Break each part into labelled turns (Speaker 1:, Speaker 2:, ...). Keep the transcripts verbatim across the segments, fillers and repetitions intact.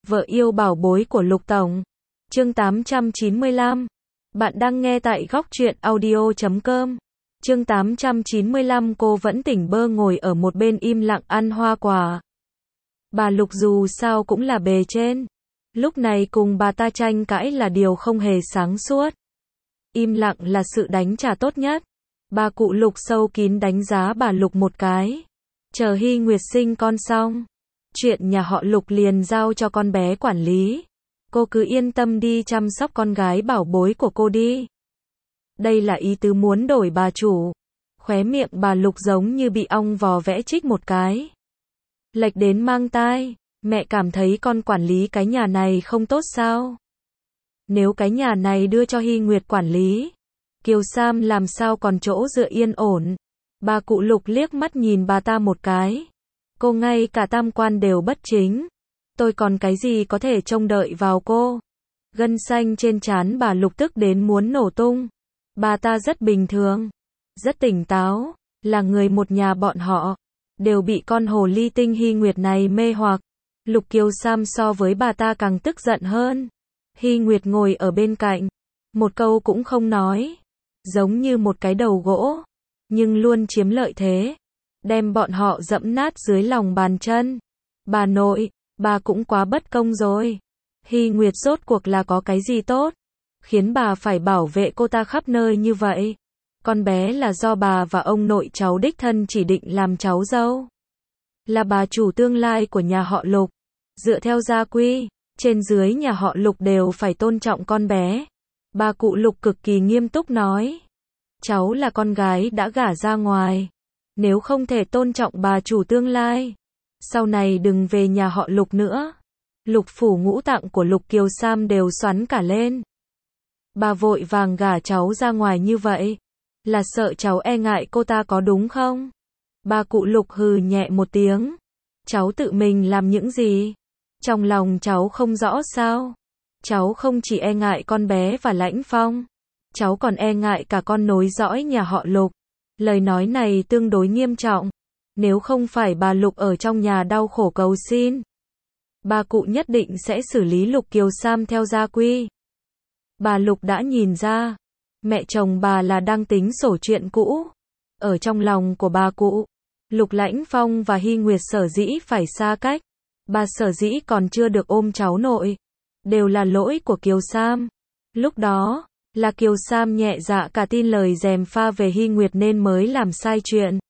Speaker 1: Vợ yêu bảo bối của Lục Tổng. Chương tám trăm chín mươi lăm. Bạn đang nghe tại góc truyện audio chấm com. Chương tám trăm chín mươi lăm. Cô vẫn tỉnh bơ ngồi ở một bên im lặng ăn hoa quả. Bà Lục dù sao cũng là bề trên. Lúc này cùng bà ta tranh cãi là điều không hề sáng suốt. Im lặng là sự đánh trả tốt nhất. Bà cụ Lục sâu kín đánh giá bà Lục một cái. Chờ Hy Nguyệt sinh con xong, chuyện nhà họ Lục liền giao cho con bé quản lý. Cô cứ yên tâm đi chăm sóc con gái bảo bối của cô đi. Đây là ý tứ muốn đổi bà chủ. Khóe miệng bà Lục giống như bị ong vò vẽ chích một cái. Lệch đến mang tai, mẹ cảm thấy con quản lý cái nhà này không tốt sao? Nếu cái nhà này đưa cho Hy Nguyệt quản lý, Kiều Sam làm sao còn chỗ dựa yên ổn? Bà cụ Lục liếc mắt nhìn bà ta một cái. Cô ngay cả tam quan đều bất chính. Tôi còn cái gì có thể trông đợi vào cô? Gân xanh trên trán bà Lục tức đến muốn nổ tung. Bà ta rất bình thường, rất tỉnh táo, là người một nhà bọn họ, đều bị con hồ ly tinh Hy Nguyệt này mê hoặc. Lục Kiều Sam so với bà ta càng tức giận hơn. Hy Nguyệt ngồi ở bên cạnh, một câu cũng không nói, giống như một cái đầu gỗ, nhưng luôn chiếm lợi thế, đem bọn họ dẫm nát dưới lòng bàn chân. Bà nội, bà cũng quá bất công rồi. Hy Nguyệt rốt cuộc là có cái gì tốt, khiến bà phải bảo vệ cô ta khắp nơi như vậy? Con bé là do bà và ông nội cháu đích thân chỉ định làm cháu dâu. Là bà chủ tương lai của nhà họ Lục. Dựa theo gia quy, trên dưới nhà họ Lục đều phải tôn trọng con bé. Bà cụ Lục cực kỳ nghiêm túc nói. Cháu là con gái đã gả ra ngoài. Nếu không thể tôn trọng bà chủ tương lai, sau này đừng về nhà họ Lục nữa. Lục phủ ngũ tạng của Lục Kiều Sam đều xoắn cả lên. Bà vội vàng gả cháu ra ngoài như vậy, là sợ cháu e ngại cô ta có đúng không? Bà cụ Lục hừ nhẹ một tiếng. Cháu tự mình làm những gì? Trong lòng cháu không rõ sao? Cháu không chỉ e ngại con bé và Lãnh Phong, cháu còn e ngại cả con nối dõi nhà họ Lục. Lời nói này tương đối nghiêm trọng. Nếu không phải bà Lục ở trong nhà đau khổ cầu xin, bà cụ nhất định sẽ xử lý Lục Kiều Sam theo gia quy. Bà Lục đã nhìn ra, mẹ chồng bà là đang tính sổ chuyện cũ. Ở trong lòng của bà cụ, Lục Lãnh Phong và Hy Nguyệt sở dĩ phải xa cách, bà sở dĩ còn chưa được ôm cháu nội, đều là lỗi của Kiều Sam. Lúc đó, là Kiều Sam nhẹ dạ cả tin lời gièm pha về Hy Nguyệt nên mới làm sai chuyện.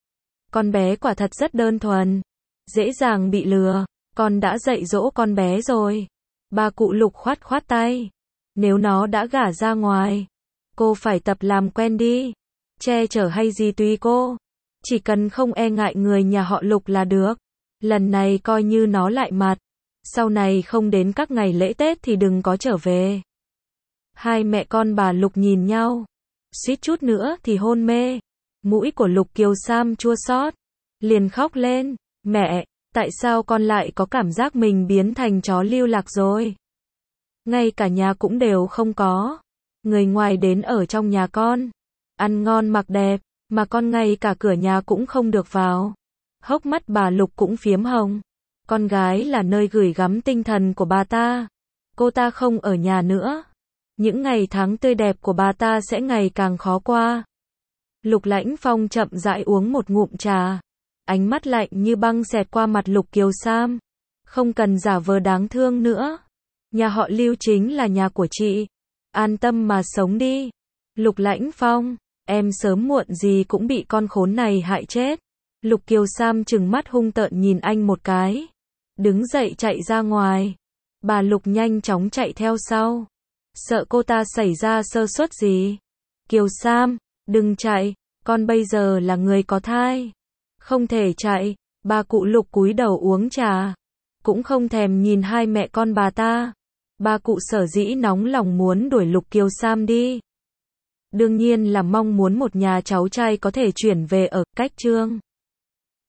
Speaker 1: Con bé quả thật rất đơn thuần, dễ dàng bị lừa, con đã dạy dỗ con bé rồi. Bà cụ Lục khoát khoát tay. Nếu nó đã gả ra ngoài, cô phải tập làm quen đi. Che chở hay gì tùy cô. Chỉ cần không e ngại người nhà họ Lục là được. Lần này coi như nó lại mặt. Sau này không đến các ngày lễ Tết thì đừng có trở về. Hai mẹ con bà Lục nhìn nhau, suýt chút nữa thì hôn mê. Mũi của Lục Kiều Sam chua xót, liền khóc lên. Mẹ, tại sao con lại có cảm giác mình biến thành chó lưu lạc rồi? Ngay cả nhà cũng đều không có. Người ngoài đến ở trong nhà con, ăn ngon mặc đẹp, mà con ngay cả cửa nhà cũng không được vào. Hốc mắt bà Lục cũng phiếm hồng. Con gái là nơi gửi gắm tinh thần của bà ta. Cô ta không ở nhà nữa, những ngày tháng tươi đẹp của bà ta sẽ ngày càng khó qua. Lục Lãnh Phong chậm rãi uống một ngụm trà, ánh mắt lạnh như băng xẹt qua mặt Lục Kiều Sam. Không cần giả vờ đáng thương nữa. Nhà họ Lưu chính là nhà của chị. An tâm mà sống đi. Lục Lãnh Phong, em sớm muộn gì cũng bị con khốn này hại chết. Lục Kiều Sam trừng mắt hung tợn nhìn anh một cái, đứng dậy chạy ra ngoài. Bà Lục nhanh chóng chạy theo sau, sợ cô ta xảy ra sơ suất gì. Kiều Sam, đừng chạy, con bây giờ là người có thai, không thể chạy. Bà cụ Lục cúi đầu uống trà, cũng không thèm nhìn hai mẹ con bà ta. Bà cụ sở dĩ nóng lòng muốn đuổi Lục Kiều Sam đi, đương nhiên là mong muốn một nhà cháu trai có thể chuyển về ở cách Trương